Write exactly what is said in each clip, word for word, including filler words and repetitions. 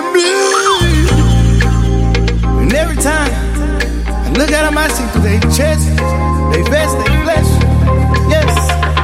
for me. And every time I look at them, I see through their chest, they vest, they flesh. Yes.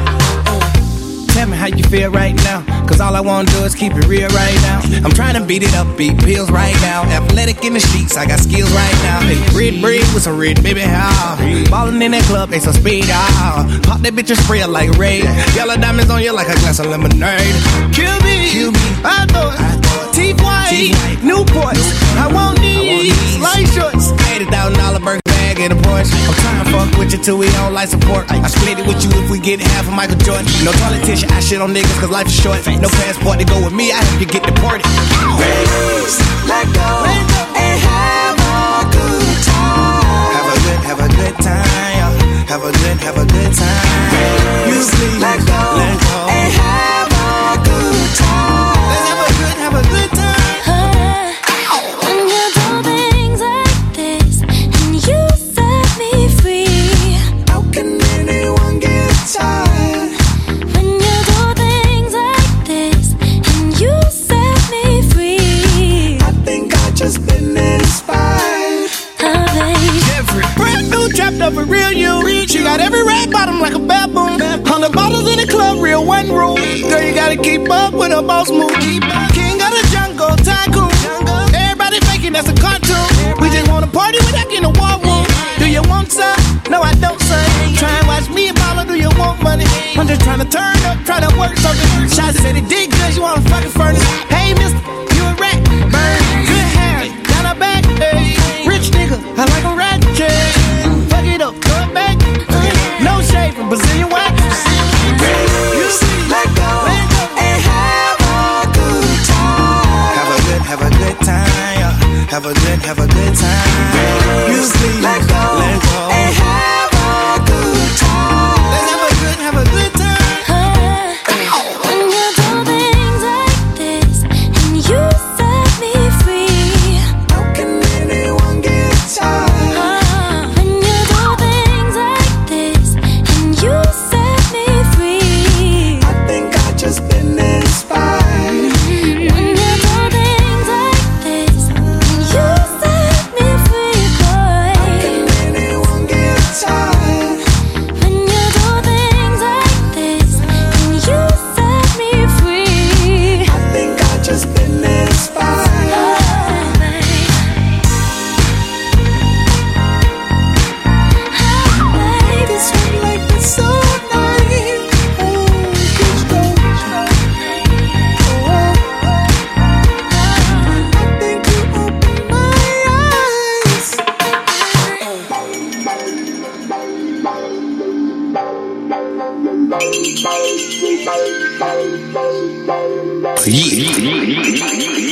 Tell me how you feel right now, cause all I wanna do is keep it real right now. I'm trying to beat it up, beat pills right now. Athletic in the streets, I got skills right now. Hey, red bread with some red, baby, how? Ballin' in that club, they some speed, ah. Pop that bitch and spray it like raid. Yellow diamonds on you like a glass of lemonade. Kill me, Kill me. I thought, teeth white, Newports. I want these, light shorts. eighty thousand dollar burger bag in a Porsche. I'm trying to fuck with you till we don't like support. I split it with you if we get half of Michael Jordan. No politician, I shit on niggas cause life is short. No passport to go with me, I help you get deported. Raise, let go, let go, and have a good time. Have a good, have a good time. Have a good, have a good time. Raise, let go, let go, and have a good time. Let's have a good, have a good time. When you do things like this and you set me free, how can anyone get tired? when you do things like this and you set me free, I think I just been inspired. oh baby, Every brand new trapped up a real you. She got every red bottom like a baboon. Hundred bottles in the club, real one room. Girl, you gotta keep up with a boss move. King of the jungle, tycoon. Everybody faking that's a cartoon. We just wanna party without getting a war room. Do you want some? No, I don't, son. Try and watch me and mama, do you want money? I'm just trying to turn up, try to work something. Shots said it did good, you want a fucking furnace. Hey, mister, you a rat. Burn, good hair, down her back. Hey, rich nigga, I like a rat. Fuck it up, throw it back. No shade from Brazilian wax. Raise, let go, and have a good time. Have a good, have a good time. Have a good, have a good time. Raise, let go, let go, and have a good time. Let's have a good, have a good time. when you do things like this and you set me free, How can anyone get tired? when you do things like this and you set me free, I think I just been inspired. when you do things like this and you set me free, boy. Can anyone get tired? When you do things like this and you set me free, I think I just been inspired. oh baby, oh baby, It's like it's so nice. Oh, it's so oh, I think you opened my eyes. Yeah.